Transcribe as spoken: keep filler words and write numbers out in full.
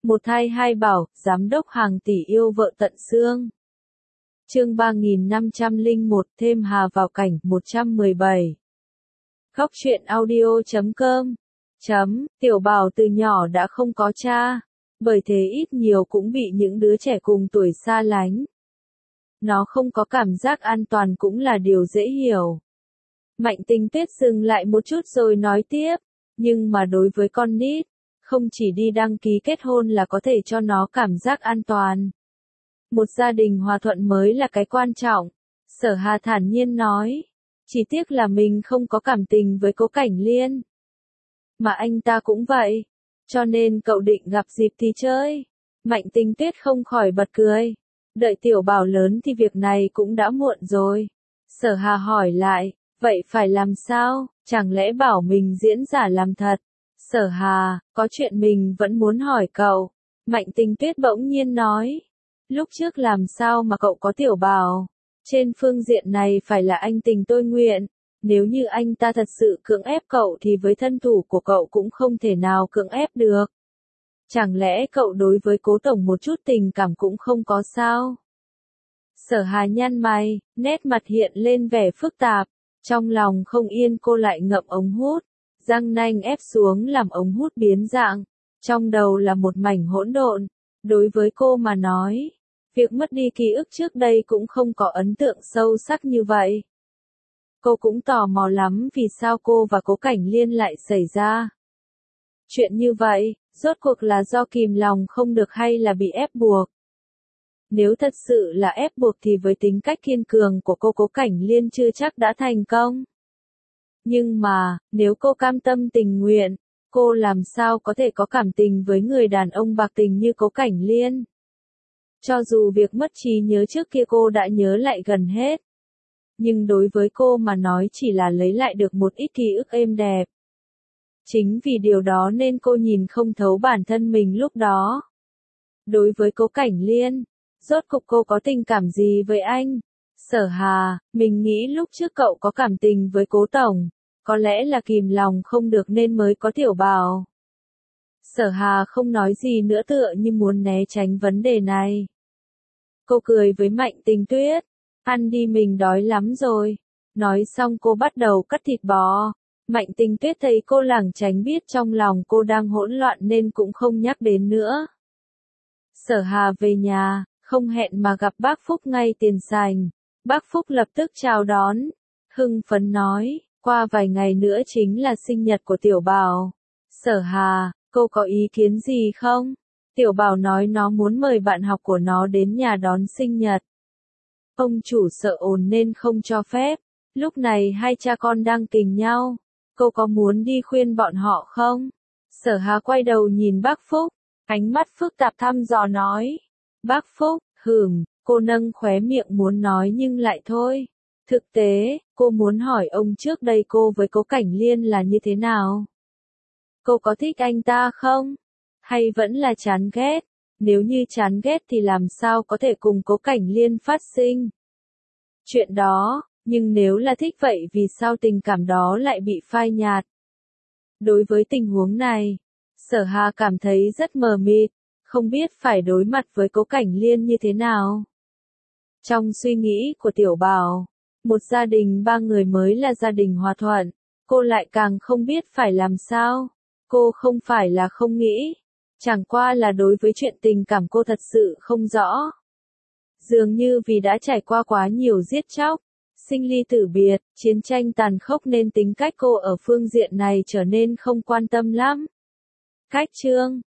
Một thai hai bảo, giám đốc hàng tỷ yêu vợ tận xương. Chương ba nghìn năm trăm lẻ một thêm Hà vào cảnh một trăm mười bảy. Góc truyện audio chấm com. Chấm, Tiểu Bảo từ nhỏ đã không có cha, bởi thế ít nhiều cũng bị những đứa trẻ cùng tuổi xa lánh. Nó không có cảm giác an toàn cũng là điều dễ hiểu. Mạnh Tinh Tuyết dừng lại một chút rồi nói tiếp, nhưng mà đối với con nít, không chỉ đi đăng ký kết hôn là có thể cho nó cảm giác an toàn. Một gia đình hòa thuận mới là cái quan trọng, Sở Hà thản nhiên nói. Chỉ tiếc là mình không có cảm tình với Cố Cảnh Liên. Mà anh ta cũng vậy, cho nên cậu định gặp dịp thì chơi. Mạnh Tinh Tuyết không khỏi bật cười. Đợi Tiểu Bảo lớn thì việc này cũng đã muộn rồi. Sở Hà hỏi lại, vậy phải làm sao, chẳng lẽ bảo mình diễn giả làm thật? Sở Hà, có chuyện mình vẫn muốn hỏi cậu. Mạnh Tinh Tuyết bỗng nhiên nói. Lúc trước làm sao mà cậu có Tiểu Bảo? Trên phương diện này phải là anh tình tôi nguyện. Nếu như anh ta thật sự cưỡng ép cậu thì với thân thủ của cậu cũng không thể nào cưỡng ép được. Chẳng lẽ cậu đối với Cố Tổng một chút tình cảm cũng không có sao? Sở Hà nhăn mày, nét mặt hiện lên vẻ phức tạp. Trong lòng không yên cô lại ngậm ống hút. Răng nanh ép xuống làm ống hút biến dạng. Trong đầu là một mảnh hỗn độn. Đối với cô mà nói, việc mất đi ký ức trước đây cũng không có ấn tượng sâu sắc như vậy. Cô cũng tò mò lắm vì sao cô và Cố Cảnh Liên lại xảy ra chuyện như vậy, rốt cuộc là do kìm lòng không được hay là bị ép buộc. Nếu thật sự là ép buộc thì với tính cách kiên cường của cô Cố Cảnh Liên chưa chắc đã thành công. Nhưng mà, nếu cô cam tâm tình nguyện, cô làm sao có thể có cảm tình với người đàn ông bạc tình như Cố Cảnh Liên? Cho dù việc mất trí nhớ trước kia cô đã nhớ lại gần hết. Nhưng đối với cô mà nói chỉ là lấy lại được một ít ký ức êm đẹp. Chính vì điều đó nên cô nhìn không thấu bản thân mình lúc đó. Đối với Cố Cảnh Liên, rốt cuộc cô có tình cảm gì với anh? Sở Hà, mình nghĩ lúc trước cậu có cảm tình với Cố Tổng, có lẽ là kìm lòng không được nên mới có Tiểu Bảo. Sở Hà không nói gì nữa tựa như muốn né tránh vấn đề này. Cô cười với Mạnh Tinh Tuyết. Ăn đi mình đói lắm rồi. Nói xong cô bắt đầu cắt thịt bò. Mạnh Tinh Tuyết thấy cô lảng tránh biết trong lòng cô đang hỗn loạn nên cũng không nhắc đến nữa. Sở Hà về nhà, không hẹn mà gặp bác Phúc ngay tiền sảnh. Bác Phúc lập tức chào đón. Hưng phấn nói, qua vài ngày nữa chính là sinh nhật của Tiểu Bảo. Sở Hà, cô có ý kiến gì không? Tiểu Bảo nói nó muốn mời bạn học của nó đến nhà đón sinh nhật. Ông chủ sợ ồn nên không cho phép. Lúc này hai cha con đang kình nhau. Cô có muốn đi khuyên bọn họ không? Sở Hà quay đầu nhìn bác Phúc. Ánh mắt phức tạp thăm dò nói. Bác Phúc, hừm, cô nâng khóe miệng muốn nói nhưng lại thôi. Thực tế, cô muốn hỏi ông trước đây cô với Cố Cảnh Liên là như thế nào? Cô có thích anh ta không? Hay vẫn là chán ghét? Nếu như chán ghét thì làm sao có thể cùng Cố Cảnh Liên phát sinh chuyện đó, nhưng nếu là thích vậy vì sao tình cảm đó lại bị phai nhạt? Đối với tình huống này, Sở Hà cảm thấy rất mờ mịt, không biết phải đối mặt với Cố Cảnh Liên như thế nào. Trong suy nghĩ của Tiểu Bảo, một gia đình ba người mới là gia đình hòa thuận, cô lại càng không biết phải làm sao. Cô không phải là không nghĩ, chẳng qua là đối với chuyện tình cảm cô thật sự không rõ. Dường như vì đã trải qua quá nhiều giết chóc, sinh ly tử biệt, chiến tranh tàn khốc nên tính cách cô ở phương diện này trở nên không quan tâm lắm. Cách chương